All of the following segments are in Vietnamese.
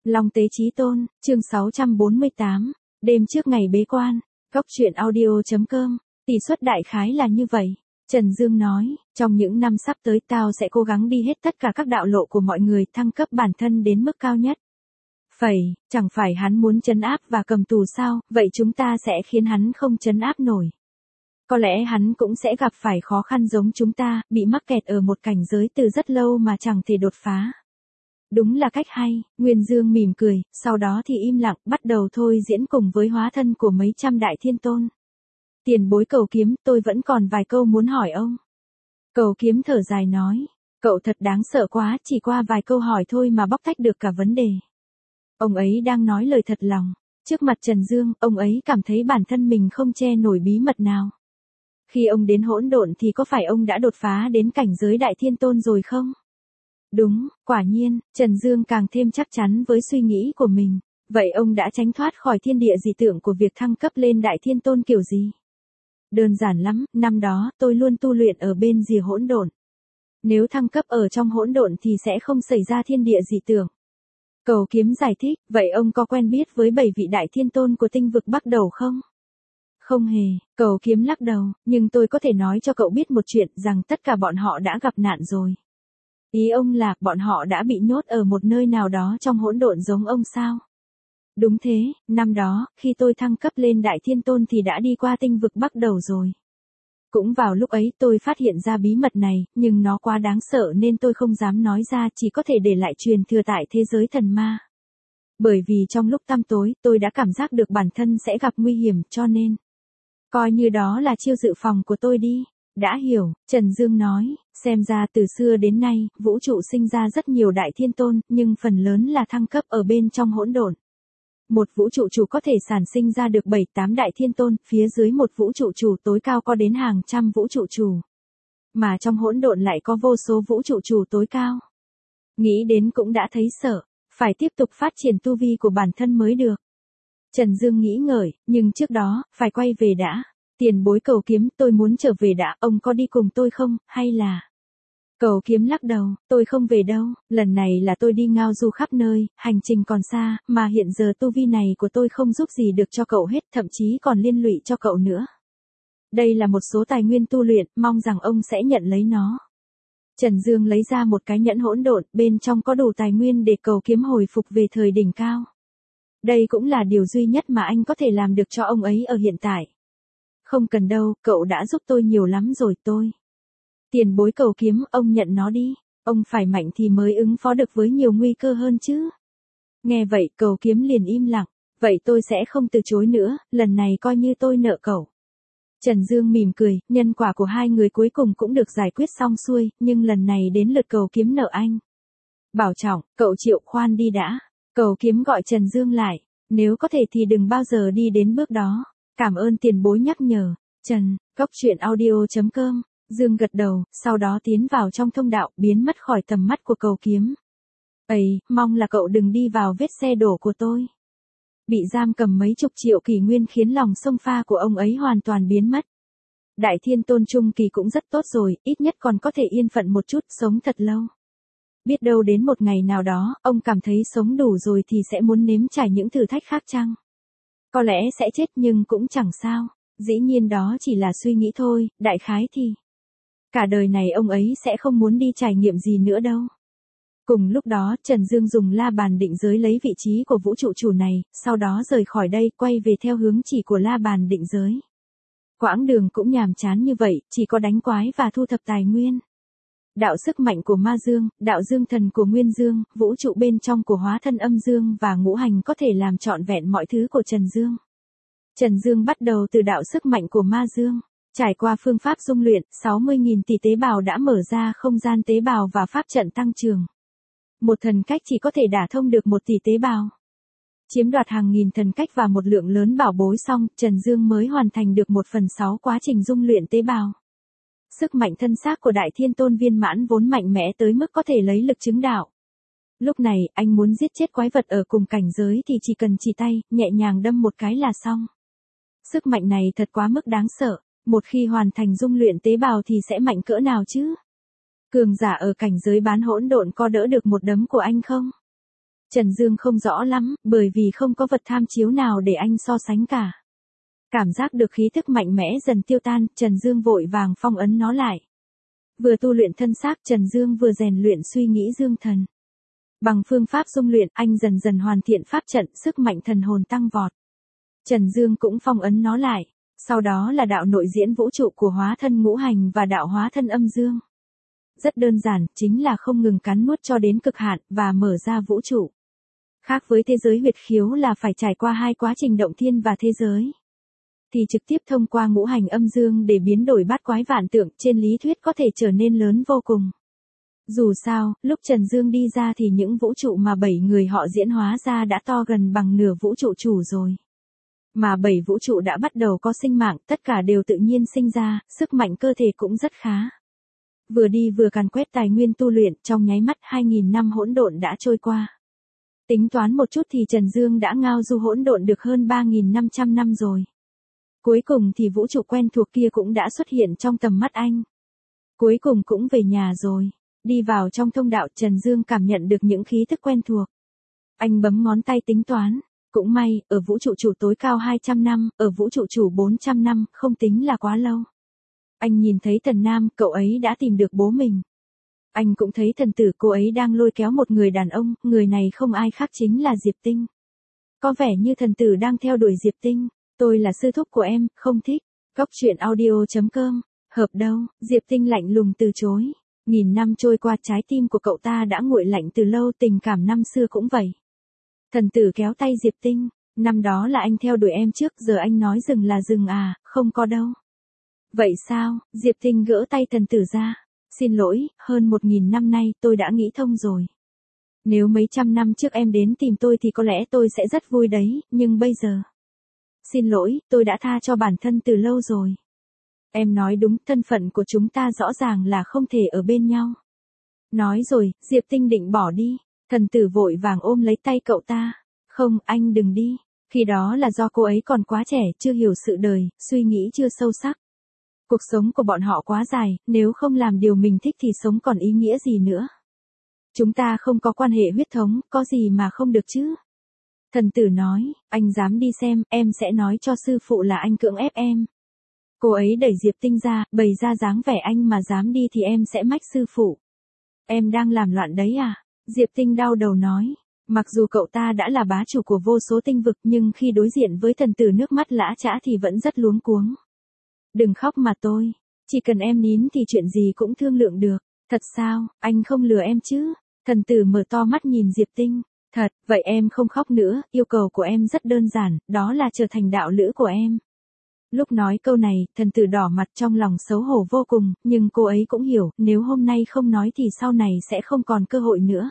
Long Tế Chí Tôn, chương 648, đêm trước ngày bế quan, góc truyện audio.com, tỷ suất đại khái là như vậy. Trần Dương nói, trong những năm sắp tới tao sẽ cố gắng đi hết tất cả các đạo lộ của mọi người, thăng cấp bản thân đến mức cao nhất. Chẳng phải hắn muốn trấn áp và cầm tù sao, vậy chúng ta sẽ khiến hắn không trấn áp nổi. Có lẽ hắn cũng sẽ gặp phải khó khăn giống chúng ta, bị mắc kẹt ở một cảnh giới từ rất lâu mà chẳng thể đột phá. Đúng là cách hay, Nguyên Dương mỉm cười, sau đó thì im lặng, bắt đầu thôi diễn cùng với hóa thân của mấy trăm đại thiên tôn. Tiền bối Cầu Kiếm, tôi vẫn còn vài câu muốn hỏi ông. Cầu Kiếm thở dài nói, cậu thật đáng sợ quá, chỉ qua vài câu hỏi thôi mà bóc tách được cả vấn đề. Ông ấy đang nói lời thật lòng. Trước mặt Trần Dương, ông ấy cảm thấy bản thân mình không che nổi bí mật nào. Khi ông đến hỗn độn thì có phải ông đã đột phá đến cảnh giới đại thiên tôn rồi không? Đúng, quả nhiên, Trần Dương càng thêm chắc chắn với suy nghĩ của mình. Vậy ông đã tránh thoát khỏi thiên địa dị tượng của việc thăng cấp lên đại thiên tôn kiểu gì? Đơn giản lắm, năm đó tôi luôn tu luyện ở bên rìa hỗn độn. Nếu thăng cấp ở trong hỗn độn thì sẽ không xảy ra thiên địa dị tượng. Cầu Kiếm giải thích, vậy ông có quen biết với 7 vị đại thiên tôn của tinh vực Bắc Đầu không? Không hề, Cầu Kiếm lắc đầu, nhưng tôi có thể nói cho cậu biết một chuyện, rằng tất cả bọn họ đã gặp nạn rồi. Ý ông là, bọn họ đã bị nhốt ở một nơi nào đó trong hỗn độn giống ông sao? Đúng thế, năm đó, khi tôi thăng cấp lên đại thiên tôn thì đã đi qua tinh vực Bắc Đầu rồi. Cũng vào lúc ấy tôi phát hiện ra bí mật này, nhưng nó quá đáng sợ nên tôi không dám nói ra, chỉ có thể để lại truyền thừa tại thế giới thần ma. Bởi vì trong lúc tăm tối, tôi đã cảm giác được bản thân sẽ gặp nguy hiểm, cho nên coi như đó là chiêu dự phòng của tôi đi. Đã hiểu, Trần Dương nói, xem ra từ xưa đến nay, vũ trụ sinh ra rất nhiều đại thiên tôn, nhưng phần lớn là thăng cấp ở bên trong hỗn độn. Một vũ trụ chủ có thể sản sinh ra được 7-8 đại thiên tôn, phía dưới một vũ trụ chủ tối cao có đến hàng trăm vũ trụ chủ. Mà trong hỗn độn lại có vô số vũ trụ chủ tối cao. Nghĩ đến cũng đã thấy sợ, phải tiếp tục phát triển tu vi của bản thân mới được. Trần Dương nghĩ ngợi, nhưng trước đó, phải quay về đã. Tiền bối Cầu Kiếm, tôi muốn trở về đã, ông có đi cùng tôi không, hay là... Cầu Kiếm lắc đầu, tôi không về đâu, lần này là tôi đi ngao du khắp nơi, hành trình còn xa, mà hiện giờ tu vi này của tôi không giúp gì được cho cậu hết, thậm chí còn liên lụy cho cậu nữa. Đây là một số tài nguyên tu luyện, mong rằng ông sẽ nhận lấy nó. Trần Dương lấy ra một cái nhẫn hỗn độn, bên trong có đủ tài nguyên để Cầu Kiếm hồi phục về thời đỉnh cao. Đây cũng là điều duy nhất mà anh có thể làm được cho ông ấy ở hiện tại. Không cần đâu, cậu đã giúp tôi nhiều lắm rồi tôi. Tiền bối Cầu Kiếm, ông nhận nó đi, ông phải mạnh thì mới ứng phó được với nhiều nguy cơ hơn chứ. Nghe vậy, Cầu Kiếm liền im lặng, vậy tôi sẽ không từ chối nữa, lần này coi như tôi nợ cậu. Trần Dương mỉm cười, nhân quả của hai người cuối cùng cũng được giải quyết xong xuôi, nhưng lần này đến lượt Cầu Kiếm nợ anh. Bảo trọng, cậu chịu khoan đi đã. Cầu Kiếm gọi Trần Dương lại, nếu có thể thì đừng bao giờ đi đến bước đó. Cảm ơn tiền bối nhắc nhở. Trần, góc truyện audio.com. Dương gật đầu, sau đó tiến vào trong thông đạo, biến mất khỏi tầm mắt của Cầu Kiếm. Mong là cậu đừng đi vào vết xe đổ của tôi. Bị giam cầm mấy chục triệu kỷ nguyên khiến lòng sông pha của ông ấy hoàn toàn biến mất. Đại thiên tôn trung kỳ cũng rất tốt rồi, ít nhất còn có thể yên phận một chút, sống thật lâu. Biết đâu đến một ngày nào đó, ông cảm thấy sống đủ rồi thì sẽ muốn nếm trải những thử thách khác chăng? Có lẽ sẽ chết nhưng cũng chẳng sao. Dĩ nhiên đó chỉ là suy nghĩ thôi, đại khái thì cả đời này ông ấy sẽ không muốn đi trải nghiệm gì nữa đâu. Cùng lúc đó, Trần Dương dùng la bàn định giới lấy vị trí của vũ trụ chủ này, sau đó rời khỏi đây, quay về theo hướng chỉ của la bàn định giới. Quãng đường cũng nhàm chán như vậy, chỉ có đánh quái và thu thập tài nguyên. Đạo sức mạnh của ma dương, đạo dương thần của nguyên dương, vũ trụ bên trong của hóa thân âm dương và ngũ hành có thể làm trọn vẹn mọi thứ của Trần Dương. Trần Dương bắt đầu từ đạo sức mạnh của ma dương. Trải qua phương pháp dung luyện, 60.000 tỷ tế bào đã mở ra không gian tế bào và pháp trận tăng trường. Một thần cách chỉ có thể đả thông được 1 tỷ tế bào. Chiếm đoạt hàng nghìn thần cách và một lượng lớn bảo bối xong, Trần Dương mới hoàn thành được 1/6 quá trình dung luyện tế bào. Sức mạnh thân xác của Đại Thiên Tôn viên mãn vốn mạnh mẽ tới mức có thể lấy lực chứng đạo. Lúc này, anh muốn giết chết quái vật ở cùng cảnh giới thì chỉ cần chỉ tay, nhẹ nhàng đâm một cái là xong. Sức mạnh này thật quá mức đáng sợ. Một khi hoàn thành dung luyện tế bào thì sẽ mạnh cỡ nào chứ? Cường giả ở cảnh giới bán hỗn độn có đỡ được một đấm của anh không? Trần Dương không rõ lắm, bởi vì không có vật tham chiếu nào để anh so sánh cả. Cảm giác được khí thức mạnh mẽ dần tiêu tan, Trần Dương vội vàng phong ấn nó lại. Vừa tu luyện thân xác, Trần Dương vừa rèn luyện suy nghĩ dương thần. Bằng phương pháp dung luyện, anh dần dần hoàn thiện pháp trận, sức mạnh thần hồn tăng vọt. Trần Dương cũng phong ấn nó lại. Sau đó là đạo nội diễn vũ trụ của hóa thân ngũ hành và đạo hóa thân âm dương. Rất đơn giản, chính là không ngừng cắn nuốt cho đến cực hạn và mở ra vũ trụ. Khác với thế giới huyệt khiếu là phải trải qua hai quá trình động thiên và thế giới. Thì trực tiếp thông qua ngũ hành âm dương để biến đổi bát quái vạn tượng, trên lý thuyết có thể trở nên lớn vô cùng. Dù sao, lúc Trần Dương đi ra thì những vũ trụ mà 7 người họ diễn hóa ra đã to gần bằng nửa vũ trụ chủ rồi. Mà 7 vũ trụ đã bắt đầu có sinh mạng, tất cả đều tự nhiên sinh ra, sức mạnh cơ thể cũng rất khá. Vừa đi vừa càn quét tài nguyên tu luyện, trong nháy mắt 2000 năm hỗn độn đã trôi qua. Tính toán một chút thì Trần Dương đã ngao du hỗn độn được hơn 3500 năm rồi. Cuối cùng thì vũ trụ quen thuộc kia cũng đã xuất hiện trong tầm mắt anh. Cuối cùng cũng về nhà rồi. Đi vào trong thông đạo, Trần Dương cảm nhận được những khí thức quen thuộc. Anh bấm ngón tay tính toán. Cũng may, ở vũ trụ chủ tối cao 200 năm, ở vũ trụ chủ 400 năm, không tính là quá lâu. Anh nhìn thấy Thần Nam, cậu ấy đã tìm được bố mình. Anh cũng thấy Thần Tử, cô ấy đang lôi kéo một người đàn ông, người này không ai khác chính là Diệp Tinh. Có vẻ như Thần Tử đang theo đuổi Diệp Tinh. Tôi là sư thúc của em, không thích. Góc truyện audio.com. Hợp đâu, Diệp Tinh lạnh lùng từ chối. Nghìn năm trôi qua, trái tim của cậu ta đã nguội lạnh từ lâu, tình cảm năm xưa cũng vậy. Thần Tử kéo tay Diệp Tinh. Năm đó là anh theo đuổi em trước, giờ anh nói dừng là dừng à, không có đâu. Vậy sao? Diệp Tinh gỡ tay Thần Tử ra. Xin lỗi, hơn 1000 năm nay tôi đã nghĩ thông rồi. Nếu mấy trăm năm trước em đến tìm tôi thì có lẽ tôi sẽ rất vui đấy, nhưng bây giờ... Xin lỗi, tôi đã tha cho bản thân từ lâu rồi. Em nói đúng, thân phận của chúng ta rõ ràng là không thể ở bên nhau. Nói rồi, Diệp Tinh định bỏ đi. Thần Tử vội vàng ôm lấy tay cậu ta. Không, anh đừng đi. Khi đó là do cô ấy còn quá trẻ, chưa hiểu sự đời, suy nghĩ chưa sâu sắc. Cuộc sống của bọn họ quá dài, nếu không làm điều mình thích thì sống còn ý nghĩa gì nữa. Chúng ta không có quan hệ huyết thống, có gì mà không được chứ. Thần Tử nói, anh dám đi xem, em sẽ nói cho sư phụ là anh cưỡng ép em. Cô ấy đẩy Diệp Tinh ra, bày ra dáng vẻ anh mà dám đi thì em sẽ mách sư phụ. Em đang làm loạn đấy à? Diệp Tinh đau đầu nói, mặc dù cậu ta đã là bá chủ của vô số tinh vực nhưng khi đối diện với Thần Tử nước mắt lã chã thì vẫn rất luống cuống. Đừng khóc mà tôi, chỉ cần em nín thì chuyện gì cũng thương lượng được. Thật sao, anh không lừa em chứ? Thần Tử mở to mắt nhìn Diệp Tinh. Thật, vậy em không khóc nữa, yêu cầu của em rất đơn giản, đó là trở thành đạo lữ của em. Lúc nói câu này, Thần Tử đỏ mặt trong lòng xấu hổ vô cùng, nhưng cô ấy cũng hiểu, nếu hôm nay không nói thì sau này sẽ không còn cơ hội nữa.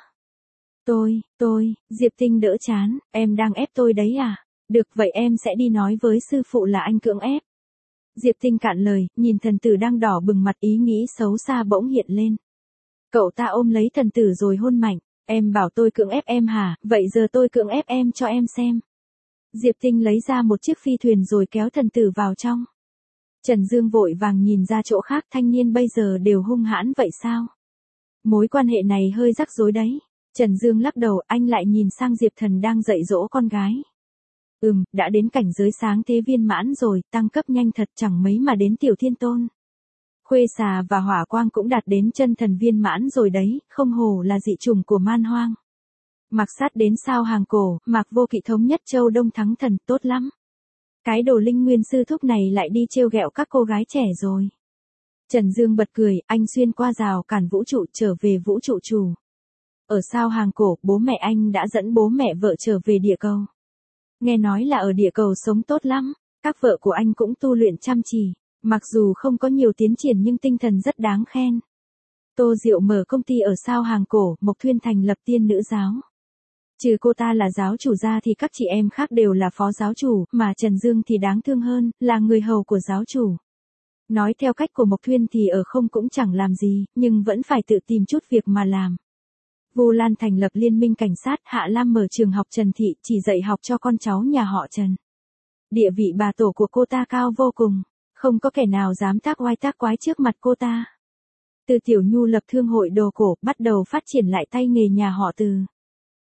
Diệp Tinh đỡ chán, em đang ép tôi đấy à? Được, vậy em sẽ đi nói với sư phụ là anh cưỡng ép. Diệp Tinh cạn lời, nhìn Thần Tử đang đỏ bừng mặt, ý nghĩ xấu xa bỗng hiện lên. Cậu ta ôm lấy Thần Tử rồi hôn mạnh. Em bảo tôi cưỡng ép em hả, vậy giờ tôi cưỡng ép em cho em xem. Diệp Tinh lấy ra một chiếc phi thuyền rồi kéo Thần Tử vào trong. Trần Dương vội vàng nhìn ra chỗ khác, thanh niên bây giờ đều hung hãn vậy sao? Mối quan hệ này hơi rắc rối đấy. Trần Dương lắc đầu, anh lại nhìn sang Diệp Thần đang dạy dỗ con gái. Đã đến cảnh giới sáng thế viên mãn rồi, tăng cấp nhanh thật, chẳng mấy mà đến tiểu thiên tôn. Khuê xà và hỏa quang cũng đạt đến chân thần viên mãn rồi đấy, không hổ là dị chủng của man hoang. Mạc Sát đến sao hàng cổ, Mạc Vô Kỵ thống nhất châu Đông thắng thần, tốt lắm. Cái đồ linh nguyên sư thúc này lại đi trêu ghẹo các cô gái trẻ rồi. Trần Dương bật cười, anh xuyên qua rào cản vũ trụ trở về vũ trụ chủ. Ở sao hàng cổ, bố mẹ anh đã dẫn bố mẹ vợ trở về địa cầu. Nghe nói là ở địa cầu sống tốt lắm, các vợ của anh cũng tu luyện chăm chỉ. Mặc dù không có nhiều tiến triển nhưng tinh thần rất đáng khen. Tô Diệu mở công ty ở sao hàng cổ, Mộc Thuyên thành lập tiên nữ giáo. Trừ cô ta là giáo chủ ra thì các chị em khác đều là phó giáo chủ, mà Trần Dương thì đáng thương hơn, là người hầu của giáo chủ. Nói theo cách của Mộc Thuyên thì ở không cũng chẳng làm gì, nhưng vẫn phải tự tìm chút việc mà làm. Vu Lan thành lập liên minh cảnh sát, Hạ Lam mở trường học Trần Thị, chỉ dạy học cho con cháu nhà họ Trần. Địa vị bà tổ của cô ta cao vô cùng. Không có kẻ nào dám tác oai tác quái trước mặt cô ta. Từ Tiểu Nhu lập thương hội đồ cổ, bắt đầu phát triển lại tay nghề nhà họ Từ.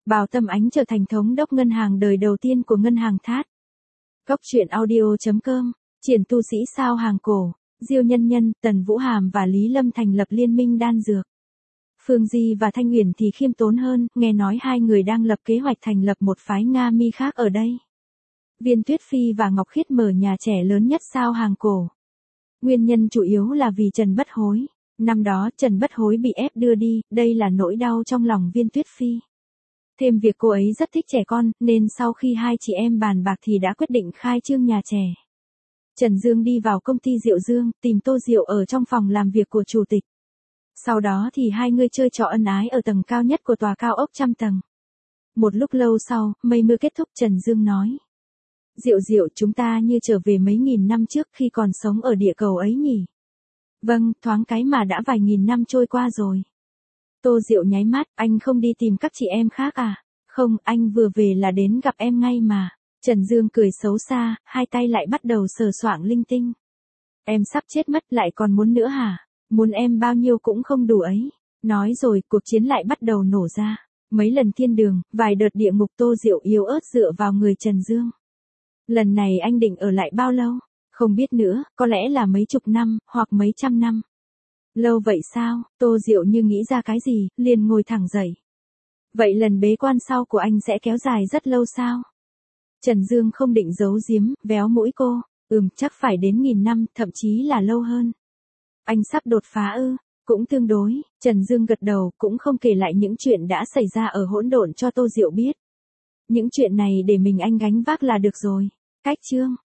Bào Tâm Ánh trở thành thống đốc ngân hàng đời đầu tiên của ngân hàng Thát. Góc truyện audio.com, triển tu sĩ sao hàng cổ, Diêu Nhân Nhân, Tần Vũ Hàm và Lý Lâm thành lập liên minh đan dược. Phương Di và Thanh Uyển thì khiêm tốn hơn, nghe nói hai người đang lập kế hoạch thành lập một phái Nga Mi khác ở đây. Viên Tuyết Phi và Ngọc Khiết mở nhà trẻ lớn nhất sao hàng cổ. Nguyên nhân chủ yếu là vì Trần Bất Hối. Năm đó Trần Bất Hối bị ép đưa đi, đây là nỗi đau trong lòng Viên Tuyết Phi. Thêm việc cô ấy rất thích trẻ con, nên sau khi hai chị em bàn bạc thì đã quyết định khai trương nhà trẻ. Trần Dương đi vào công ty Diệu Dương, tìm Tô Diệu ở trong phòng làm việc của chủ tịch. Sau đó thì hai người chơi trò ân ái ở tầng cao nhất của tòa cao ốc trăm tầng. Một lúc lâu sau, mây mưa kết thúc, Trần Dương nói. Diệu Diệu, chúng ta như trở về mấy nghìn năm trước khi còn sống ở địa cầu ấy nhỉ? Vâng, thoáng cái mà đã vài nghìn năm trôi qua rồi. Tô Diệu nháy mắt, anh không đi tìm các chị em khác à? Không, anh vừa về là đến gặp em ngay mà. Trần Dương cười xấu xa, hai tay lại bắt đầu sờ soạng linh tinh. Em sắp chết mất lại còn muốn nữa hả? Muốn em bao nhiêu cũng không đủ ấy. Nói rồi, cuộc chiến lại bắt đầu nổ ra. Mấy lần thiên đường, vài đợt địa ngục. Tô Diệu yếu ớt dựa vào người Trần Dương. Lần này anh định ở lại bao lâu? Không biết nữa, có lẽ là mấy chục năm, hoặc mấy trăm năm. Lâu vậy sao? Tô Diệu như nghĩ ra cái gì, liền ngồi thẳng dậy. Vậy lần bế quan sau của anh sẽ kéo dài rất lâu sao? Trần Dương không định giấu giếm, véo mũi cô. Chắc phải đến 1000 năm, thậm chí là lâu hơn. Anh sắp đột phá ư? Cũng tương đối. Trần Dương gật đầu, cũng không kể lại những chuyện đã xảy ra ở hỗn độn cho Tô Diệu biết. Những chuyện này để mình anh gánh vác là được rồi. Cách chương